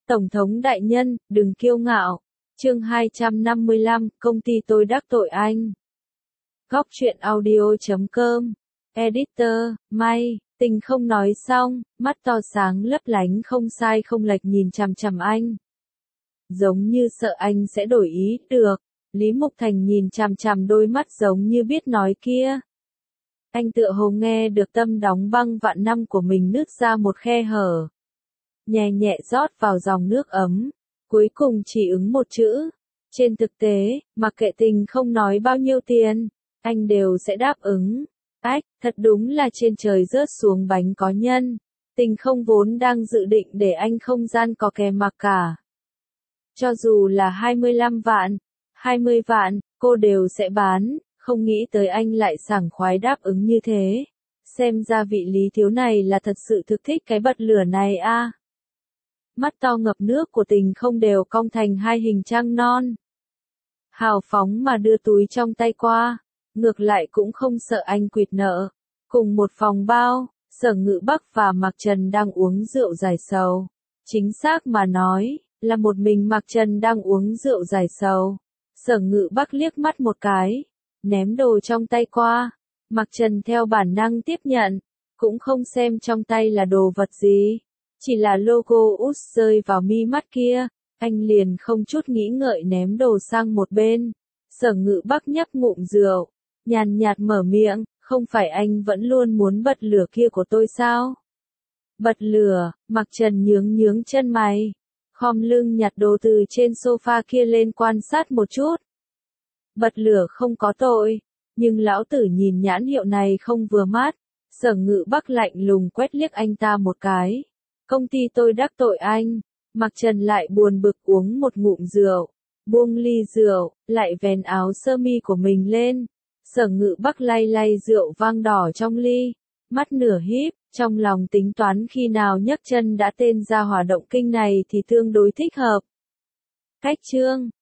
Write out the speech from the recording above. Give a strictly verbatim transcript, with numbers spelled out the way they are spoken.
Tổng thống đại nhân, đừng kiêu ngạo. Chương hai trăm năm mươi lăm, công ty tôi đắc tội anh. Góc truyện audio chấm com. Editor, May, Tình không nói xong, mắt to sáng lấp lánh không sai không lệch nhìn chằm chằm anh. Giống như sợ anh sẽ đổi ý, được. Lý Mục Thành nhìn chằm chằm đôi mắt giống như biết nói kia. Anh tựa hồ nghe được tâm đóng băng vạn năm của mình nứt ra một khe hở. Nhẹ nhẹ rót vào dòng nước ấm, cuối cùng chỉ ứng một chữ. Trên thực tế, mặc kệ Tình không nói bao nhiêu tiền, anh đều sẽ đáp ứng. Ách, thật đúng là trên trời rớt xuống bánh có nhân. Tình không vốn đang dự định để anh không gian có kèm mặc cả. Cho dù là hai mươi lăm vạn, hai mươi vạn, cô đều sẽ bán, không nghĩ tới anh lại sảng khoái đáp ứng như thế. Xem ra vị Lý thiếu này là thật sự thực thích cái bật lửa này a. À. Mắt to ngập nước của Tình không đều cong thành hai hình trăng non. Hào phóng mà đưa túi trong tay qua, ngược lại cũng không sợ anh quỵt nợ. Cùng một phòng bao, Sở Ngự Bắc và Mạc Trần đang uống rượu giải sầu. Chính xác mà nói, là một mình Mạc Trần đang uống rượu giải sầu. Sở Ngự Bắc liếc mắt một cái, ném đồ trong tay qua. Mạc Trần theo bản năng tiếp nhận, cũng không xem trong tay là đồ vật gì. Chỉ là logo út rơi vào mi mắt kia, anh liền không chút nghĩ ngợi ném đồ sang một bên. Sở Ngự Bắc nhấp ngụm rượu, nhàn nhạt mở miệng, không phải anh vẫn luôn muốn bật lửa kia của tôi sao? Bật lửa, Mạc Trần nhướng nhướng chân mày, khom lưng nhặt đồ từ trên sofa kia lên quan sát một chút. Bật lửa không có tội, nhưng lão tử nhìn nhãn hiệu này không vừa mắt. Sở Ngự Bắc lạnh lùng quét liếc anh ta một cái. Công ty tôi đắc tội anh. Mạc Trần lại buồn bực uống một ngụm rượu, buông ly rượu, lại vén áo sơ mi của mình lên. Sở Ngự Bắc lay lay rượu vang đỏ trong ly, mắt nửa híp, trong lòng tính toán khi nào nhấc chân đã tên ra hỏa động kinh này thì tương đối thích hợp. Cách chương